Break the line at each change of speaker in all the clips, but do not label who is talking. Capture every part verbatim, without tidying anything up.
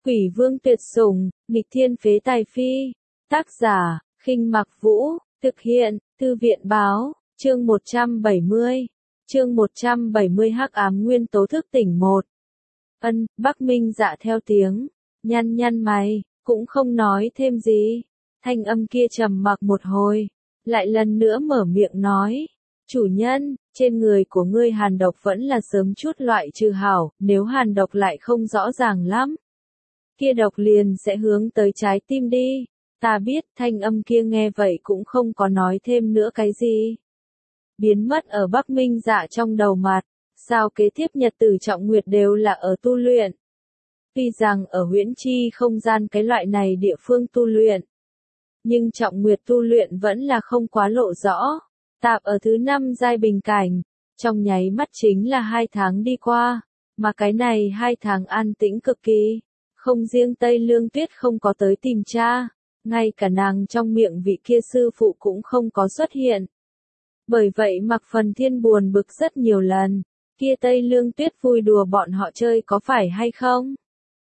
Quỷ vương tuyệt sủng, nghịch thiên phế tài phi. Tác giả, Khinh Mặc Vũ, thực hiện, Thư viện báo, chương một trăm bảy mươi. Chương một trăm bảy mươi Hắc ám nguyên tố thức tỉnh một. Ân, Bắc Minh Dạ theo tiếng, nhăn nhăn mày, cũng không nói thêm gì. Thanh âm kia trầm mặc một hồi, lại lần nữa mở miệng nói, chủ nhân, trên người của ngươi hàn độc vẫn là sớm chút loại trừ hảo, nếu hàn độc lại không rõ ràng lắm, kia độc liền sẽ hướng tới trái tim đi. Ta biết, thanh âm kia nghe vậy cũng không có nói thêm nữa cái gì. Biến mất ở Bắc Minh Dạ trong đầu mặt, sao kế tiếp nhật tử Trọng Nguyệt đều là ở tu luyện. Tuy rằng ở huyễn chi không gian cái loại này địa phương tu luyện, nhưng Trọng Nguyệt tu luyện vẫn là không quá lộ rõ. Tạp ở thứ năm giai bình cảnh, trong nháy mắt chính là hai tháng đi qua, mà cái này hai tháng an tĩnh cực kỳ. Không riêng Tây Lương Tuyết không có tới tìm cha, ngay cả nàng trong miệng vị kia sư phụ cũng không có xuất hiện. Bởi vậy Mạc Phần Thiên buồn bực rất nhiều lần, kia Tây Lương Tuyết vui đùa bọn họ chơi có phải hay không?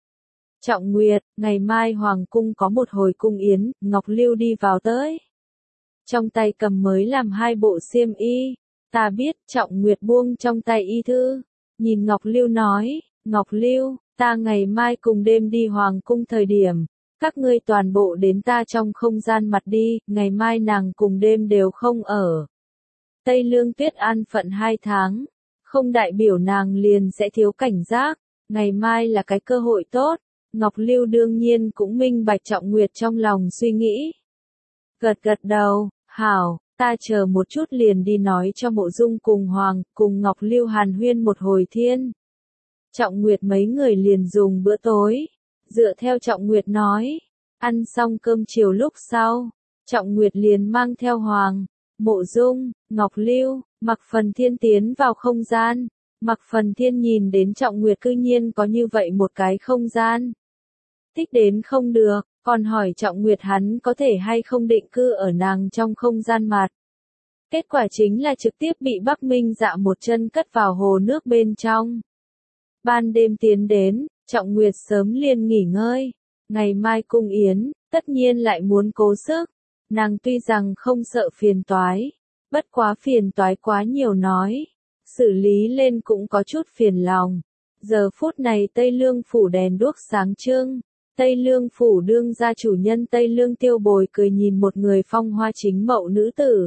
Trọng Nguyệt, ngày mai Hoàng Cung có một hồi cung yến, Ngọc Lưu đi vào tới. Trong tay cầm mới làm hai bộ xiêm y, ta biết, Trọng Nguyệt buông trong tay y thư, nhìn Ngọc Lưu nói, Ngọc Lưu, ta ngày mai cùng đêm đi Hoàng Cung thời điểm, các ngươi toàn bộ đến ta trong không gian mặt đi, ngày mai nàng cùng đêm đều không ở. Tây Lương Tuyết an phận hai tháng, không đại biểu nàng liền sẽ thiếu cảnh giác, ngày mai là cái cơ hội tốt. Ngọc Lưu đương nhiên cũng minh bạch Trọng Nguyệt trong lòng suy nghĩ. Gật gật đầu, hảo, ta chờ một chút liền đi nói cho Mộ Dung cùng Hoàng, cùng Ngọc Lưu hàn huyên một hồi thiên. Trọng Nguyệt mấy người liền dùng bữa tối, dựa theo Trọng Nguyệt nói, ăn xong cơm chiều lúc sau, Trọng Nguyệt liền mang theo Hoàng, Mộ Dung, Ngọc Lưu, Mạc Phần Thiên tiến vào không gian. Mạc Phần Thiên nhìn đến Trọng Nguyệt cư nhiên có như vậy một cái không gian. Thích đến không được, còn hỏi Trọng Nguyệt hắn có thể hay không định cư ở nàng trong không gian mặt. Kết quả chính là trực tiếp bị Bắc Minh Dạ một chân cất vào hồ nước bên trong. Ban đêm tiến đến, Trọng Nguyệt sớm liền nghỉ ngơi. Ngày mai cung yến, tất nhiên lại muốn cố sức. Nàng tuy rằng không sợ phiền toái, bất quá phiền toái quá nhiều nói. Xử lý lên cũng có chút phiền lòng. Giờ phút này Tây Lương phủ đèn đuốc sáng trưng. Tây Lương phủ đương gia chủ nhân Tây Lương Tiêu Bồi cười nhìn một người phong hoa chính mậu nữ tử.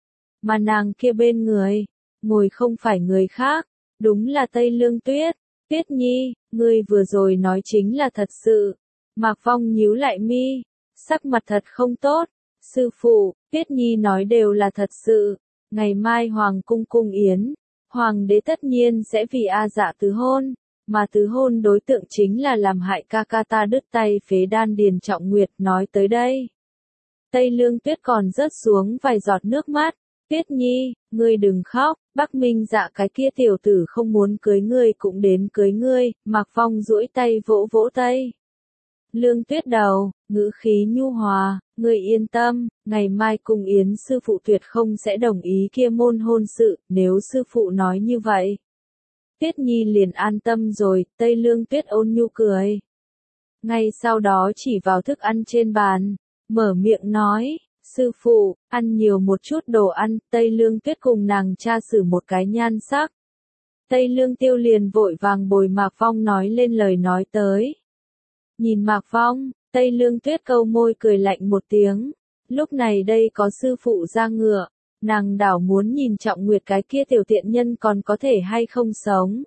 Mà nàng kia bên người, ngồi không phải người khác, đúng là Tây Lương Tuyết. Tuyết Nhi, ngươi vừa rồi nói chính là thật sự. Mạc Phong nhíu lại mi, sắc mặt thật không tốt. Sư phụ, Tuyết Nhi nói đều là thật sự. Ngày mai Hoàng cung cung yến, Hoàng đế tất nhiên sẽ vì A Dạ tứ hôn. Mà tứ hôn đối tượng chính là làm hại ca ca ta đứt tay phế đan điền. Trọng Nguyệt nói tới đây. Tây Lương Tuyết còn rớt xuống vài giọt nước mắt. Tuyết Nhi, ngươi đừng khóc, Bắc Minh Dạ cái kia tiểu tử không muốn cưới ngươi cũng đến cưới ngươi. Mạc Phong duỗi tay vỗ vỗ tay. Lương Tuyết đầu, ngữ khí nhu hòa, ngươi yên tâm, ngày mai cung yến sư phụ tuyệt không sẽ đồng ý kia môn hôn sự, nếu sư phụ nói như vậy. Tuyết Nhi liền an tâm rồi, Tây Lương Tuyết ôn nhu cười. Ngay sau đó chỉ vào thức ăn trên bàn, mở miệng nói, sư phụ, ăn nhiều một chút đồ ăn. Tây Lương Tuyết cùng nàng cha xử một cái nhan sắc. Tây Lương Tiêu liền vội vàng bồi Mạc Phong nói lên lời nói tới. Nhìn Mạc Phong, Tây Lương Tuyết câu môi cười lạnh một tiếng. Lúc này đây có sư phụ ra ngựa. Nàng đảo muốn nhìn Trọng Nguyệt cái kia tiểu tiện nhân còn có thể hay không sống.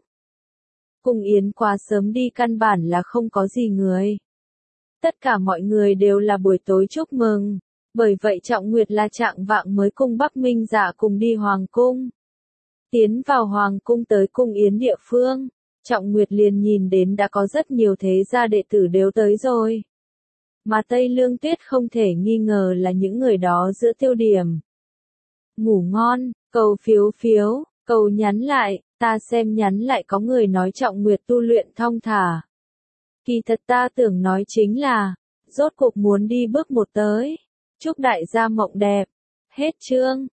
Cung yến quá sớm đi căn bản là không có gì người. Tất cả mọi người đều là buổi tối chúc mừng. Bởi vậy Trọng Nguyệt là trạng vạng mới cùng Bắc Minh Dạ cùng đi Hoàng Cung. Tiến vào Hoàng Cung tới cung yến địa phương, Trọng Nguyệt liền nhìn đến đã có rất nhiều thế gia đệ tử đều tới rồi. Mà Tây Lương Tuyết không thể nghi ngờ là những người đó giữa tiêu điểm. Ngủ ngon, cầu phiếu phiếu, cầu nhắn lại, ta xem nhắn lại có người nói Trọng Nguyệt tu luyện thong thả. Kỳ thật ta tưởng nói chính là, rốt cuộc muốn đi bước một tới. Chúc đại gia mộng đẹp. Hết chương.